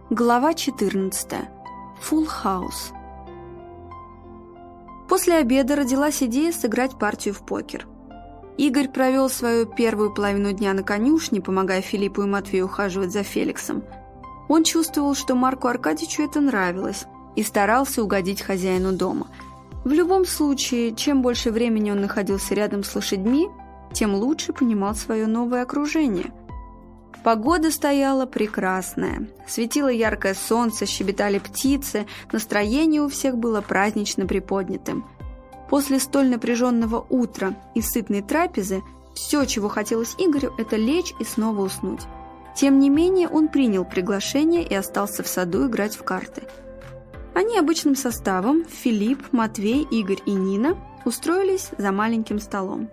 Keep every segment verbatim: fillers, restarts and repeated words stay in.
Глава четырнадцатая. Full House. После обеда родилась идея сыграть партию в покер. Игорь провел свою первую половину дня на конюшне, помогая Филиппу и Матвею ухаживать за Феликсом. Он чувствовал, что Марку Аркадьевичу это нравилось, и старался угодить хозяину дома. В любом случае, чем больше времени он находился рядом с лошадьми, тем лучше понимал свое новое окружение. Погода стояла прекрасная. Светило яркое солнце, щебетали птицы, настроение у всех было празднично приподнятым. После столь напряженного утра и сытной трапезы все, чего хотелось Игорю, это лечь и снова уснуть. Тем не менее, он принял приглашение и остался в саду играть в карты. Они обычным составом, Филипп, Матвей, Игорь и Нина, устроились за маленьким столом.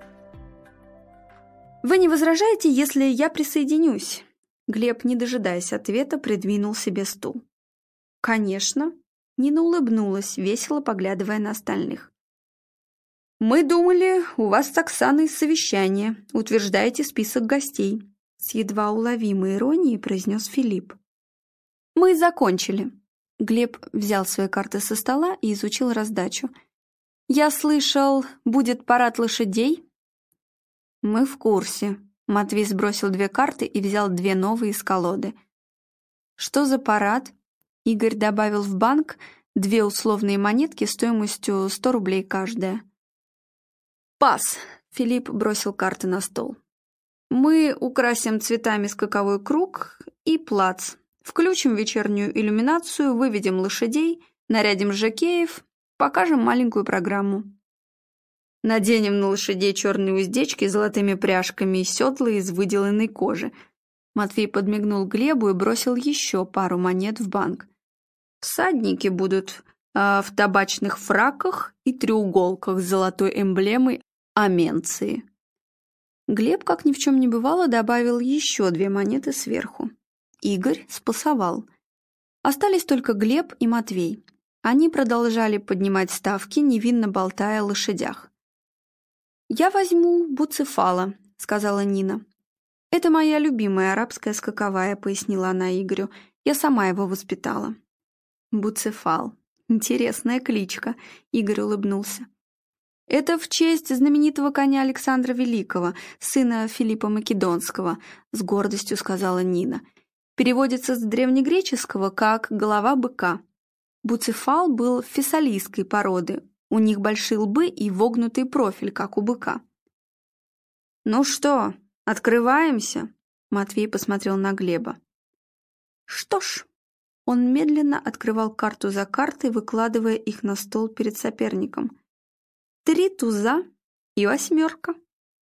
«Вы не возражаете, если я присоединюсь?» Глеб, не дожидаясь ответа, придвинул себе стул. «Конечно». Нина улыбнулась, весело поглядывая на остальных. «Мы думали, у вас с Оксаной совещание, утверждаете список гостей», с едва уловимой иронией произнес Филипп. «Мы закончили». Глеб взял свои карты со стола и изучил раздачу. «Я слышал, будет парад лошадей?» «Мы в курсе». Матвей сбросил две карты и взял две новые из колоды. «Что за парад?» Игорь добавил в банк две условные монетки стоимостью сто рублей каждая. «Пас!» — Филипп бросил карты на стол. «Мы украсим цветами скаковой круг и плац, включим вечернюю иллюминацию, выведем лошадей, нарядим жокеев, покажем маленькую программу. Наденем на лошадей черные уздечки с золотыми пряжками и седла из выделанной кожи». Матвей подмигнул Глебу и бросил еще пару монет в банк. «Всадники будут э, в табачных фраках и треуголках с золотой эмблемой Аменции». Глеб, как ни в чем не бывало, добавил еще две монеты сверху. Игорь спасовал. Остались только Глеб и Матвей. Они продолжали поднимать ставки, невинно болтая о лошадях. «Я возьму Буцефала», — сказала Нина. «Это моя любимая арабская скаковая», — пояснила она Игорю. «Я сама его воспитала». «Буцефал. Интересная кличка», — Игорь улыбнулся. «Это в честь знаменитого коня Александра Великого, сына Филиппа Македонского», — с гордостью сказала Нина. «Переводится с древнегреческого как «голова быка». Буцефал был фессалийской породы. У них большие лбы и вогнутый профиль, как у быка». «Ну что, открываемся?» Матвей посмотрел на Глеба. «Что ж». Он медленно открывал карту за картой, выкладывая их на стол перед соперником. «Три туза и восьмерка».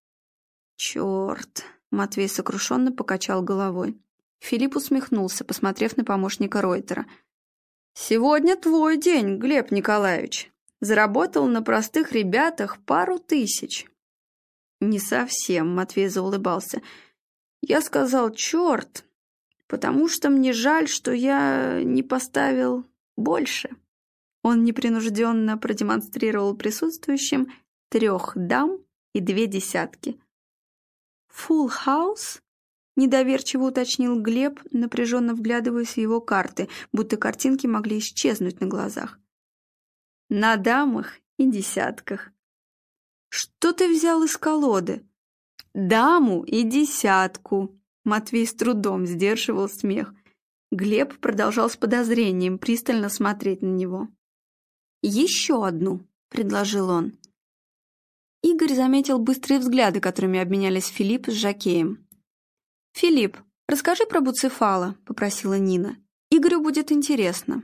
«Черт!» — Матвей сокрушенно покачал головой. Филипп усмехнулся, посмотрев на помощника Ройтера. «Сегодня твой день, Глеб Николаевич. Заработал на простых ребятах пару тысяч». «Не совсем», — Матвей заулыбался. «Я сказал «черт», потому что мне жаль, что я не поставил больше». Он непринужденно продемонстрировал присутствующим трех дам и две десятки. «Full house?» — недоверчиво уточнил Глеб, напряженно вглядываясь в его карты, будто картинки могли исчезнуть на глазах. «На дамах и десятках». «Что ты взял из колоды?» «Даму и десятку». Матвей с трудом сдерживал смех. Глеб продолжал с подозрением пристально смотреть на него. «Еще одну», — предложил он. Игорь заметил быстрые взгляды, которыми обменялись Филипп с жокеем. «Филипп, расскажи про Буцефала», — попросила Нина. «Игорю будет интересно».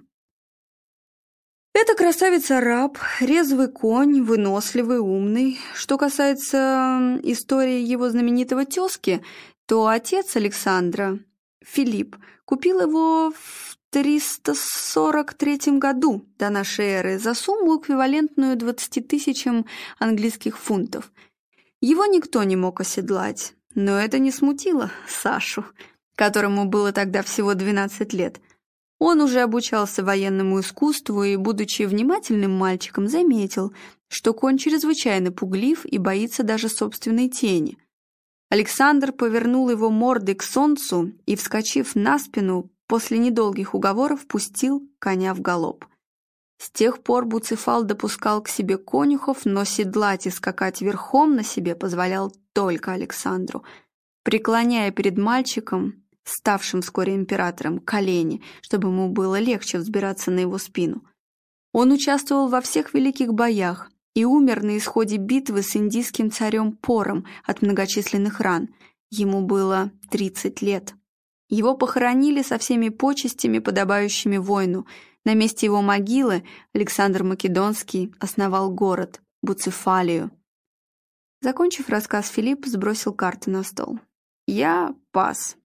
«Это красавец-араб, резвый конь, выносливый, умный. Что касается истории его знаменитого тезки, то отец Александра, Филипп, купил его в триста сорок третьем году до нашей эры за сумму, эквивалентную двадцати тысячам английских фунтов. Его никто не мог оседлать, но это не смутило Сашу, которому было тогда всего двенадцать лет. Он уже обучался военному искусству и, будучи внимательным мальчиком, заметил, что конь чрезвычайно пуглив и боится даже собственной тени. Александр повернул его мордой к солнцу и, вскочив на спину, после недолгих уговоров пустил коня в галоп. С тех пор Буцефал допускал к себе конюхов, но седлать и скакать верхом на себе позволял только Александру, преклоняя перед мальчиком, ставшим вскоре императором, колени, чтобы ему было легче взбираться на его спину. Он участвовал во всех великих боях и умер на исходе битвы с индийским царем Пором от многочисленных ран. Ему было тридцать лет. Его похоронили со всеми почестями, подобающими воину. На месте его могилы Александр Македонский основал город Буцефалию. Закончив рассказ, Филипп сбросил карты на стол. «Я пас.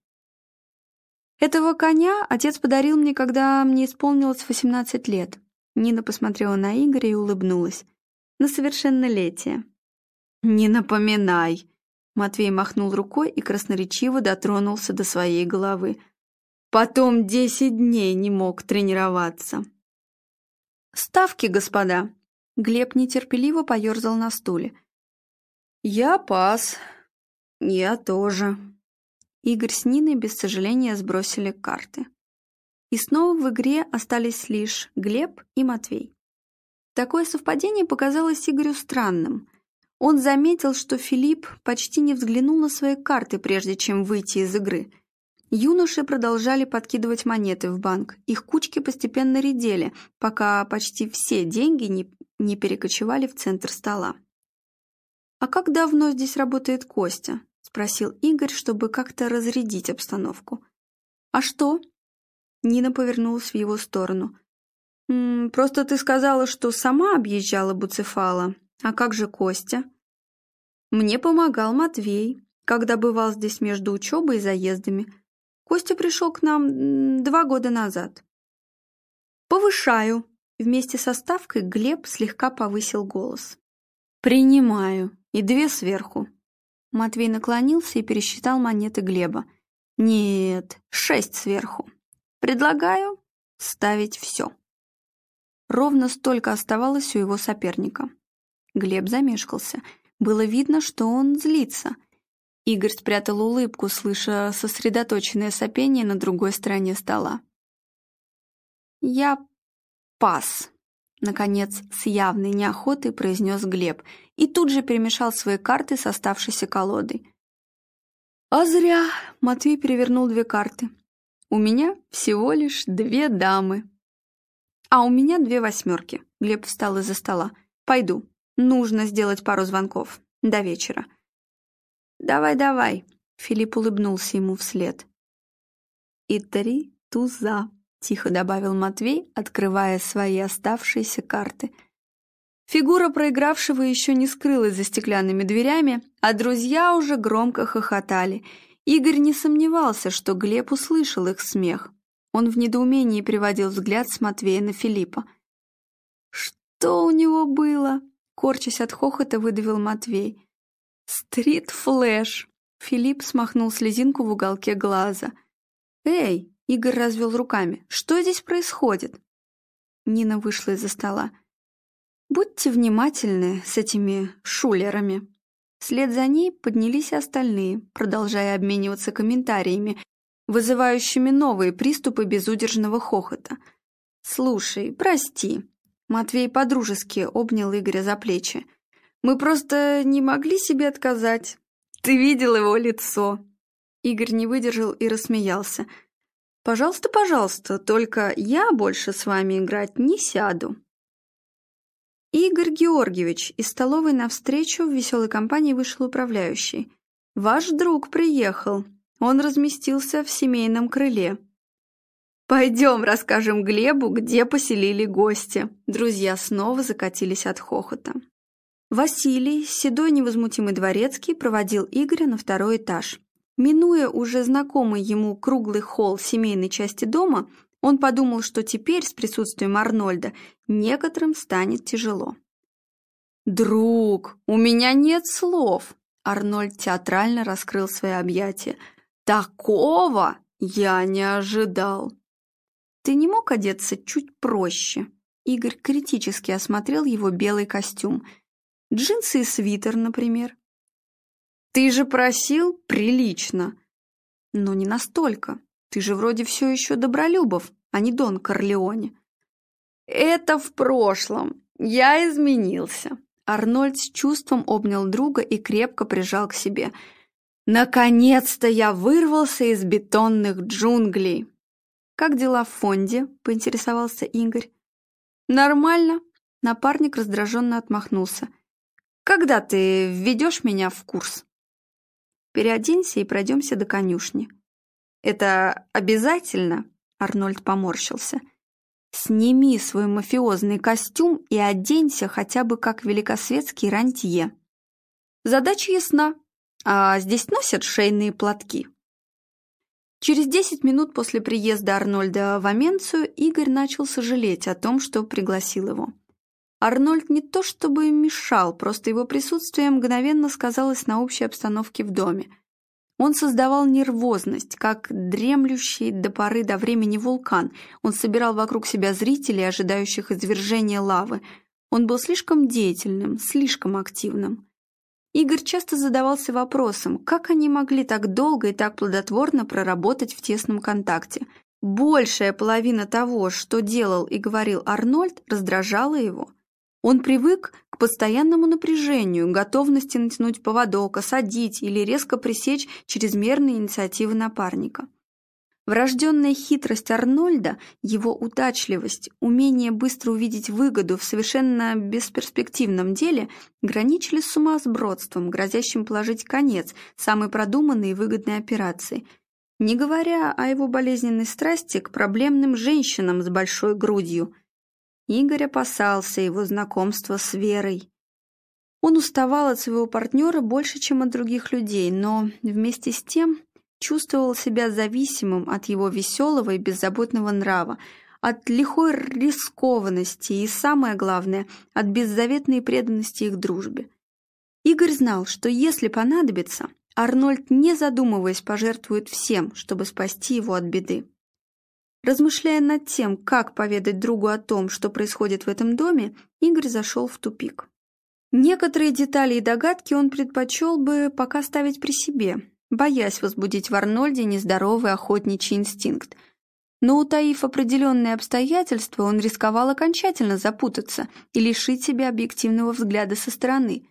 Этого коня отец подарил мне, когда мне исполнилось восемнадцать лет». Нина посмотрела на Игоря и улыбнулась. «На совершеннолетие». «Не напоминай!» Матвей махнул рукой и красноречиво дотронулся до своей головы. «Потом десять дней не мог тренироваться». «Ставки, господа!» Глеб нетерпеливо поерзал на стуле. «Я пас. Я тоже». Игорь с Ниной без сожаления сбросили карты. И снова в игре остались лишь Глеб и Матвей. Такое совпадение показалось Игорю странным. Он заметил, что Филипп почти не взглянул на свои карты, прежде чем выйти из игры. Юноши продолжали подкидывать монеты в банк. Их кучки постепенно редели, пока почти все деньги не, не перекочевали в центр стола. «А как давно здесь работает Костя?» — спросил Игорь, чтобы как-то разрядить обстановку. «А что?» Нина повернулась в его сторону. «М-м, «Просто ты сказала, что сама объезжала Буцефала. А как же Костя?» «Мне помогал Матвей, когда бывал здесь между учебой и заездами. Костя пришел к нам два года назад». «Повышаю». Вместе со ставкой Глеб слегка повысил голос. «Принимаю. И две сверху». Матвей наклонился и пересчитал монеты Глеба. «Нет, шесть сверху. Предлагаю ставить все». Ровно столько оставалось у его соперника. Глеб замешкался. Было видно, что он злится. Игорь спрятал улыбку, слыша сосредоточенное сопение на другой стороне стола. «Я пас», — наконец с явной неохотой произнес Глеб и тут же перемешал свои карты с оставшейся колодой. «А зря!» — Матвей перевернул две карты. «У меня всего лишь две дамы». «А у меня две восьмерки», — Глеб встал из-за стола. «Пойду. Нужно сделать пару звонков. До вечера». «Давай, давай», — Филипп улыбнулся ему вслед. «И три туза», — тихо добавил Матвей, открывая свои оставшиеся карты. Фигура проигравшего еще не скрылась за стеклянными дверями, а друзья уже громко хохотали. Игорь не сомневался, что Глеб услышал их смех. Он в недоумении переводил взгляд с Матвея на Филиппа. «Что у него было?» — корчась от хохота, выдавил Матвей. «Стрит-флэш!» — Филипп смахнул слезинку в уголке глаза. «Эй!» — Игорь развел руками. «Что здесь происходит?» Нина вышла из-за стола. «Будьте внимательны с этими шулерами». Вслед за ней поднялись и остальные, продолжая обмениваться комментариями, вызывающими новые приступы безудержного хохота. «Слушай, прости». Матвей подружески обнял Игоря за плечи. «Мы просто не могли себе отказать. Ты видел его лицо?» Игорь не выдержал и рассмеялся. «Пожалуйста, пожалуйста, только я больше с вами играть не сяду». «Игорь Георгиевич», из столовой навстречу в веселой компании вышел управляющий. «Ваш друг приехал. Он разместился в семейном крыле». «Пойдем расскажем Глебу, где поселили гостя». Друзья снова закатились от хохота. Василий, седой невозмутимый дворецкий, проводил Игоря на второй этаж. Минуя уже знакомый ему круглый холл семейной части дома, он подумал, что теперь с присутствием Арнольда некоторым станет тяжело. «Друг, у меня нет слов!» Арнольд театрально раскрыл свои объятия. «Такого я не ожидал!» «Ты не мог одеться чуть проще?» Игорь критически осмотрел его белый костюм. «Джинсы и свитер, например». «Ты же просил прилично!» «Но не настолько. Ты же вроде все еще Добролюбов, а не Дон Корлеоне». «Это в прошлом. Я изменился». Арнольд с чувством обнял друга и крепко прижал к себе. «Наконец-то я вырвался из бетонных джунглей!» «Как дела в фонде?» — поинтересовался Игорь. «Нормально», — напарник раздраженно отмахнулся. «Когда ты введешь меня в курс?» «Переоденься и пройдемся до конюшни». «Это обязательно?» — Арнольд поморщился. «Сними свой мафиозный костюм и оденься хотя бы как великосветский рантье». «Задача ясна. А здесь носят шейные платки?» Через десять минут после приезда Арнольда в Аменцию Игорь начал сожалеть о том, что пригласил его. Арнольд не то чтобы мешал, просто его присутствие мгновенно сказалось на общей обстановке в доме. Он создавал нервозность, как дремлющий до поры до времени вулкан. Он собирал вокруг себя зрителей, ожидающих извержения лавы. Он был слишком деятельным, слишком активным. Игорь часто задавался вопросом, как они могли так долго и так плодотворно проработать в тесном контакте. Большая половина того, что делал и говорил Арнольд, раздражала его. Он привык к постоянному напряжению, готовности натянуть поводок, осадить или резко пресечь чрезмерные инициативы напарника. Врожденная хитрость Арнольда, его удачливость, умение быстро увидеть выгоду в совершенно бесперспективном деле граничили с сумасбродством, грозящим положить конец самой продуманной и выгодной операции, не говоря о его болезненной страсти к проблемным женщинам с большой грудью. Игорь опасался его знакомства с Верой. Он уставал от своего партнера больше, чем от других людей, но вместе с тем чувствовал себя зависимым от его веселого и беззаботного нрава, от лихой рискованности и, самое главное, от беззаветной преданности их дружбе. Игорь знал, что если понадобится, Арнольд, не задумываясь, пожертвует всем, чтобы спасти его от беды. Размышляя над тем, как поведать другу о том, что происходит в этом доме, Игорь зашел в тупик. Некоторые детали и догадки он предпочел бы пока ставить при себе, боясь возбудить в Арнольде нездоровый охотничий инстинкт. Но, утаив определенные обстоятельства, он рисковал окончательно запутаться и лишить себя объективного взгляда со стороны.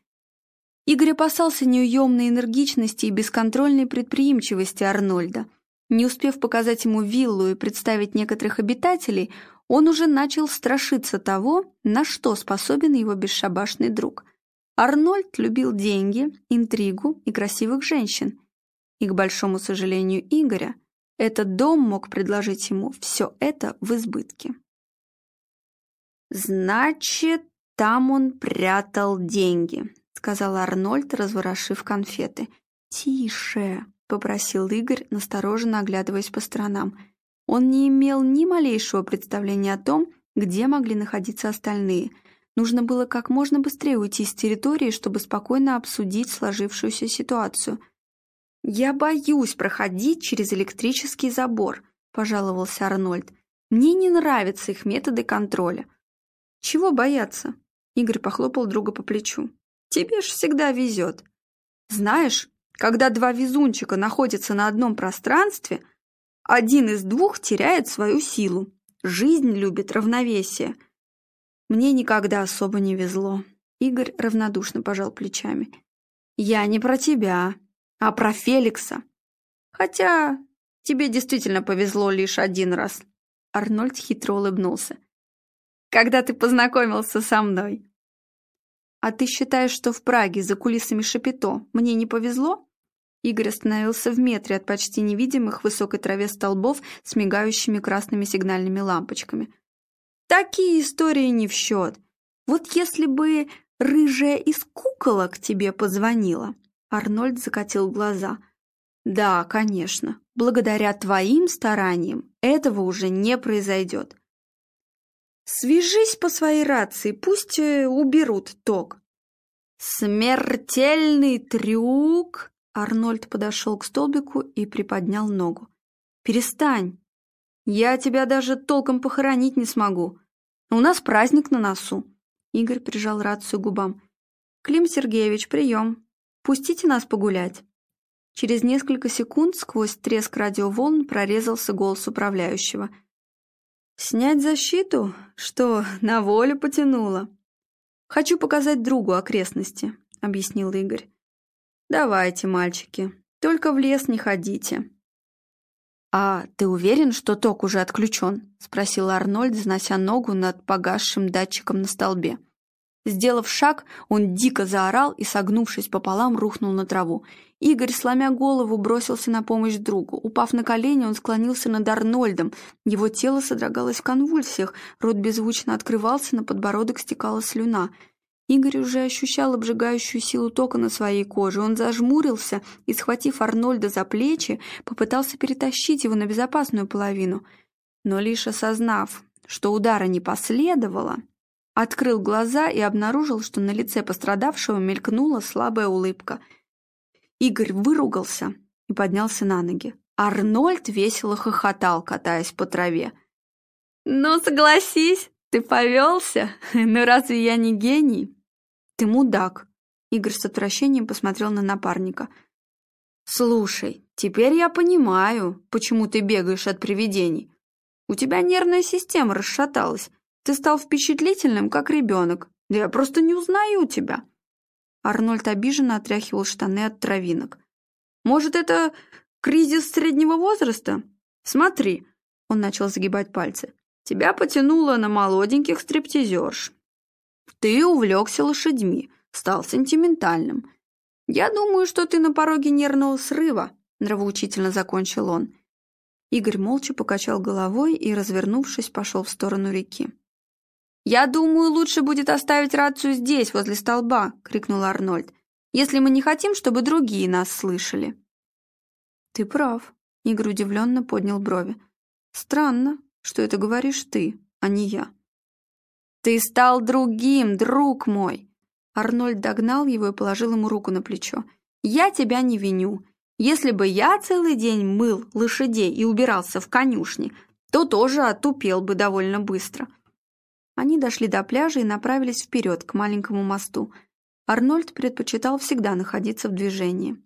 Игорь опасался неуемной энергичности и бесконтрольной предприимчивости Арнольда. Не успев показать ему виллу и представить некоторых обитателей, он уже начал страшиться того, на что способен его бесшабашный друг. Арнольд любил деньги, интригу и красивых женщин. И, к большому сожалению Игоря, этот дом мог предложить ему все это в избытке. «Значит, там он прятал деньги», — сказал Арнольд, разворошив конфеты. «Тише», — попросил Игорь, настороженно оглядываясь по сторонам. Он не имел ни малейшего представления о том, где могли находиться остальные. Нужно было как можно быстрее уйти с территории, чтобы спокойно обсудить сложившуюся ситуацию. «Я боюсь проходить через электрический забор», — пожаловался Арнольд. «Мне не нравятся их методы контроля». «Чего бояться?» — Игорь похлопал друга по плечу. «Тебе ж всегда везет. Знаешь, когда два везунчика находятся на одном пространстве, один из двух теряет свою силу. Жизнь любит равновесие». «Мне никогда особо не везло». Игорь равнодушно пожал плечами. «Я не про тебя, а про Феликса. Хотя тебе действительно повезло лишь один раз». Арнольд хитро улыбнулся. «Когда ты познакомился со мной». «А ты считаешь, что в Праге за кулисами Шапито мне не повезло?» Игорь остановился в метре от почти невидимых в высокой траве столбов с мигающими красными сигнальными лампочками. «Такие истории не в счет. Вот если бы рыжая из куколок тебе позвонила». Арнольд закатил глаза. «Да, конечно. Благодаря твоим стараниям этого уже не произойдет. Свяжись по своей рации, пусть уберут ток». «Смертельный трюк!» Арнольд подошел к столбику и приподнял ногу. «Перестань. Я тебя даже толком похоронить не смогу. У нас праздник на носу». Игорь прижал рацию к губам. «Клим Сергеевич, прием. Пустите нас погулять». Через несколько секунд сквозь треск радиоволн прорезался голос управляющего. «Снять защиту? Что, на волю потянуло?» «Хочу показать другу окрестности», — объяснил Игорь. «Давайте, мальчики, только в лес не ходите». «А ты уверен, что ток уже отключен?» — спросил Арнольд, занося ногу над погасшим датчиком на столбе. Сделав шаг, он дико заорал и, согнувшись пополам, рухнул на траву. Игорь, сломя голову, бросился на помощь другу. Упав на колени, он склонился над Арнольдом. Его тело содрогалось в конвульсиях, рот беззвучно открывался, на подбородок стекала слюна. Игорь уже ощущал обжигающую силу тока на своей коже. Он зажмурился и, схватив Арнольда за плечи, попытался перетащить его на безопасную половину. Но лишь осознав, что удара не последовало, открыл глаза и обнаружил, что на лице пострадавшего мелькнула слабая улыбка. Игорь выругался и поднялся на ноги. Арнольд весело хохотал, катаясь по траве. «Ну, согласись, ты повелся? Ну, разве я не гений?» «Ты мудак», — Игорь с отвращением посмотрел на напарника. «Слушай, теперь я понимаю, почему ты бегаешь от привидений. У тебя нервная система расшаталась. Ты стал впечатлительным, как ребенок. Да я просто не узнаю тебя». Арнольд обиженно отряхивал штаны от травинок. «Может, это кризис среднего возраста? Смотри», — он начал загибать пальцы, «тебя потянуло на молоденьких стриптизерш. Ты увлекся лошадьми, стал сентиментальным. Я думаю, что ты на пороге нервного срыва», — нравоучительно закончил он. Игорь молча покачал головой и, развернувшись, пошел в сторону реки. «Я думаю, лучше будет оставить рацию здесь, возле столба», — крикнул Арнольд, «если мы не хотим, чтобы другие нас слышали». «Ты прав», — Игорь удивленно поднял брови. «Странно, что это говоришь ты, а не я». «Ты стал другим, друг мой!» Арнольд догнал его и положил ему руку на плечо. «Я тебя не виню. Если бы я целый день мыл лошадей и убирался в конюшне, то тоже отупел бы довольно быстро». Они дошли до пляжа и направились вперед, к маленькому мосту. Арнольд предпочитал всегда находиться в движении.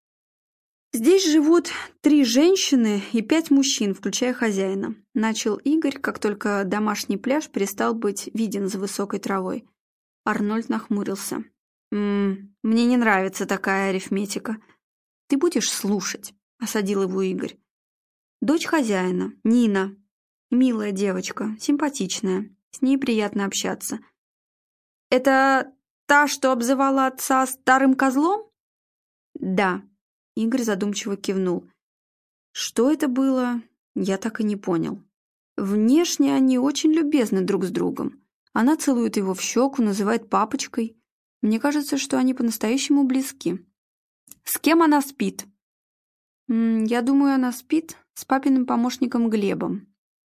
«Здесь живут три женщины и пять мужчин, включая хозяина», — начал Игорь, как только домашний пляж перестал быть виден за высокой травой. Арнольд нахмурился. «М-м, мне не нравится такая арифметика». «Ты будешь слушать», — осадил его Игорь. «Дочь хозяина, Нина. Милая девочка, симпатичная. С ней приятно общаться». «Это та, что обзывала отца старым козлом?» «Да», — Игорь задумчиво кивнул. «Что это было, я так и не понял. Внешне они очень любезны друг с другом. Она целует его в щеку, называет папочкой. Мне кажется, что они по-настоящему близки». «С кем она спит?» М, «Я думаю, она спит с папиным помощником Глебом».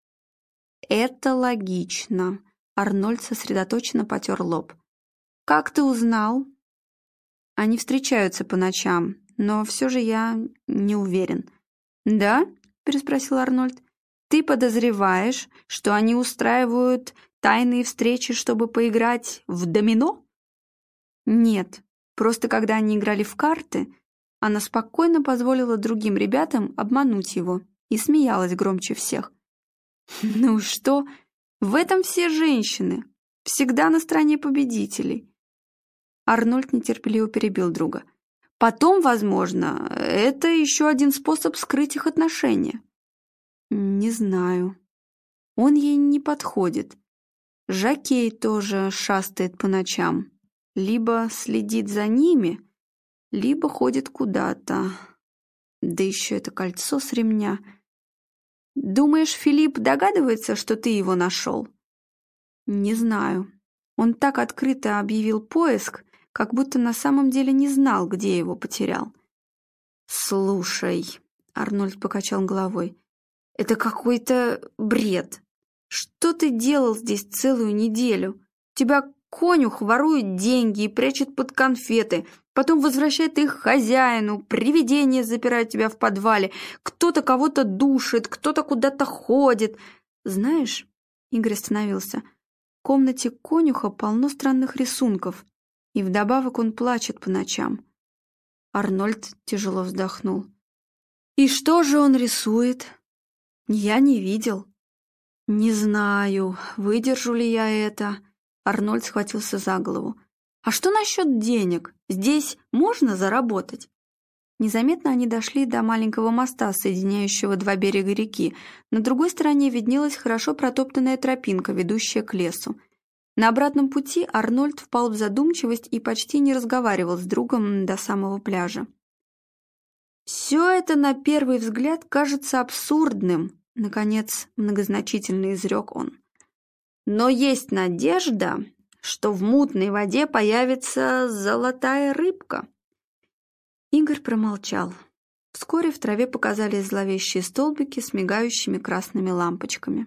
«Это логично», — Арнольд сосредоточенно потер лоб. «Как ты узнал?» «Они встречаются по ночам, но все же я не уверен». «Да?» — переспросил Арнольд. «Ты подозреваешь, что они устраивают тайные встречи, чтобы поиграть в домино?» «Нет, просто когда они играли в карты, она спокойно позволила другим ребятам обмануть его и смеялась громче всех». «Ну что? В этом все женщины. Всегда на стороне победителей». Арнольд нетерпеливо перебил друга. «Потом, возможно, это еще один способ скрыть их отношения». «Не знаю. Он ей не подходит. Жокей тоже шастает по ночам. Либо следит за ними, либо ходит куда-то. Да еще это кольцо с ремня. Думаешь, Филипп догадывается, что ты его нашел?» «Не знаю. Он так открыто объявил поиск, как будто на самом деле не знал, где его потерял». «Слушай», — Арнольд покачал головой, — «это какой-то бред. Что ты делал здесь целую неделю? Тебя конюх ворует деньги и прячет под конфеты, потом возвращает их хозяину, привидение запирает тебя в подвале, кто-то кого-то душит, кто-то куда-то ходит. Знаешь, — Игорь остановился, — в комнате конюха полно странных рисунков, и вдобавок он плачет по ночам. Арнольд тяжело вздохнул. «И что же он рисует?» «Я не видел». «Не знаю, выдержу ли я это». Арнольд схватился за голову. «А что насчет денег? Здесь можно заработать?» Незаметно они дошли до маленького моста, соединяющего два берега реки. На другой стороне виднелась хорошо протоптанная тропинка, ведущая к лесу. На обратном пути Арнольд впал в задумчивость и почти не разговаривал с другом до самого пляжа. «Все это на первый взгляд кажется абсурдным», — наконец многозначительно изрек он. «Но есть надежда, что в мутной воде появится золотая рыбка». Игорь промолчал. Вскоре в траве показались зловещие столбики с мигающими красными лампочками.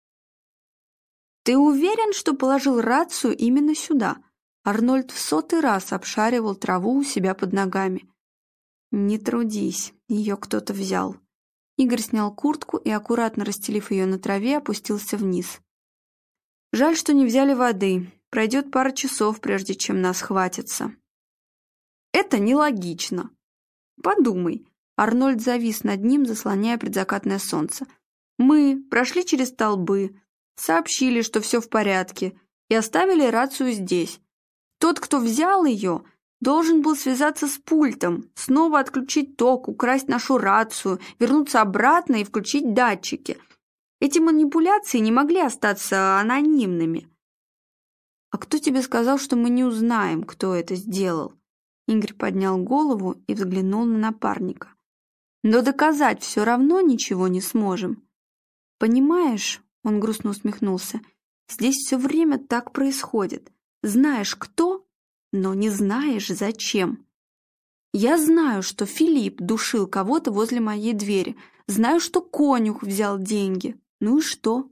«Ты уверен, что положил рацию именно сюда?» Арнольд в сотый раз обшаривал траву у себя под ногами. «Не трудись, ее кто-то взял». Игорь снял куртку и, аккуратно расстелив ее на траве, опустился вниз. «Жаль, что не взяли воды. Пройдет пара часов, прежде чем нас хватится». «Это нелогично». «Подумай». Арнольд завис над ним, заслоняя предзакатное солнце. «Мы прошли через столбы, сообщили, что все в порядке, и оставили рацию здесь. Тот, кто взял ее, должен был связаться с пультом, снова отключить ток, украсть нашу рацию, вернуться обратно и включить датчики. Эти манипуляции не могли остаться анонимными». «А кто тебе сказал, что мы не узнаем, кто это сделал?» Игорь поднял голову и взглянул на напарника. «Но доказать все равно ничего не сможем. Понимаешь, — он грустно усмехнулся, — здесь все время так происходит. Знаешь, кто, но не знаешь, зачем. Я знаю, что Филипп душил кого-то возле моей двери. Знаю, что конюх взял деньги. Ну и что?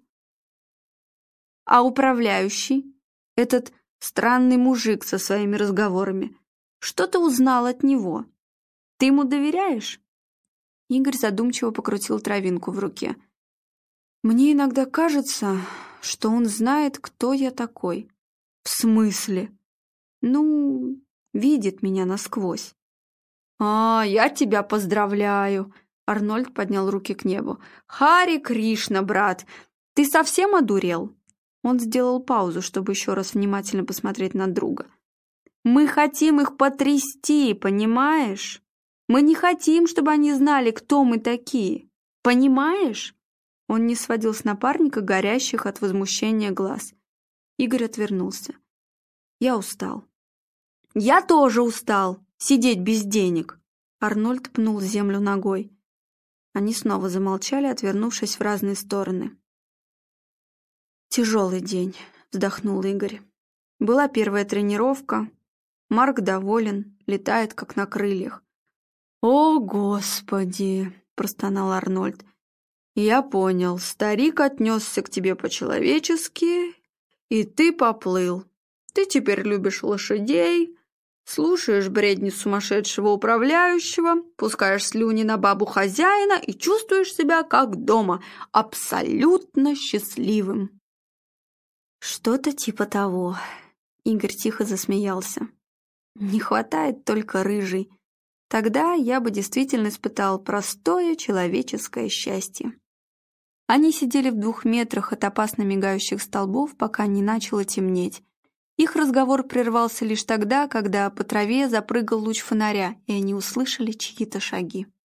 А управляющий, этот странный мужик со своими разговорами, что ты узнал от него? Ты ему доверяешь?» Игорь задумчиво покрутил травинку в руке. «Мне иногда кажется, что он знает, кто я такой». «В смысле?» «Ну, видит меня насквозь». «А, я тебя поздравляю!» Арнольд поднял руки к небу. «Харе Кришна, брат! Ты совсем одурел?» Он сделал паузу, чтобы еще раз внимательно посмотреть на друга. «Мы хотим их потрясти, понимаешь? Мы не хотим, чтобы они знали, кто мы такие. Понимаешь?» Он не сводил с напарника горящих от возмущения глаз. Игорь отвернулся. «Я устал». «Я тоже устал. Сидеть без денег». Арнольд пнул землю ногой. Они снова замолчали, отвернувшись в разные стороны. «Тяжелый день», — вздохнул Игорь. «Была первая тренировка. Марк доволен, летает, как на крыльях». «О, Господи!» — простонал Арнольд. «Я понял, старик отнесся к тебе по-человечески, и ты поплыл. Ты теперь любишь лошадей, слушаешь бредни сумасшедшего управляющего, пускаешь слюни на бабу хозяина и чувствуешь себя как дома, абсолютно счастливым». «Что-то типа того», — Игорь тихо засмеялся. «Не хватает только рыжей. Тогда я бы действительно испытал простое человеческое счастье». Они сидели в двух метрах от опасно мигающих столбов, пока не начало темнеть. Их разговор прервался лишь тогда, когда по траве запрыгал луч фонаря, и они услышали чьи-то шаги.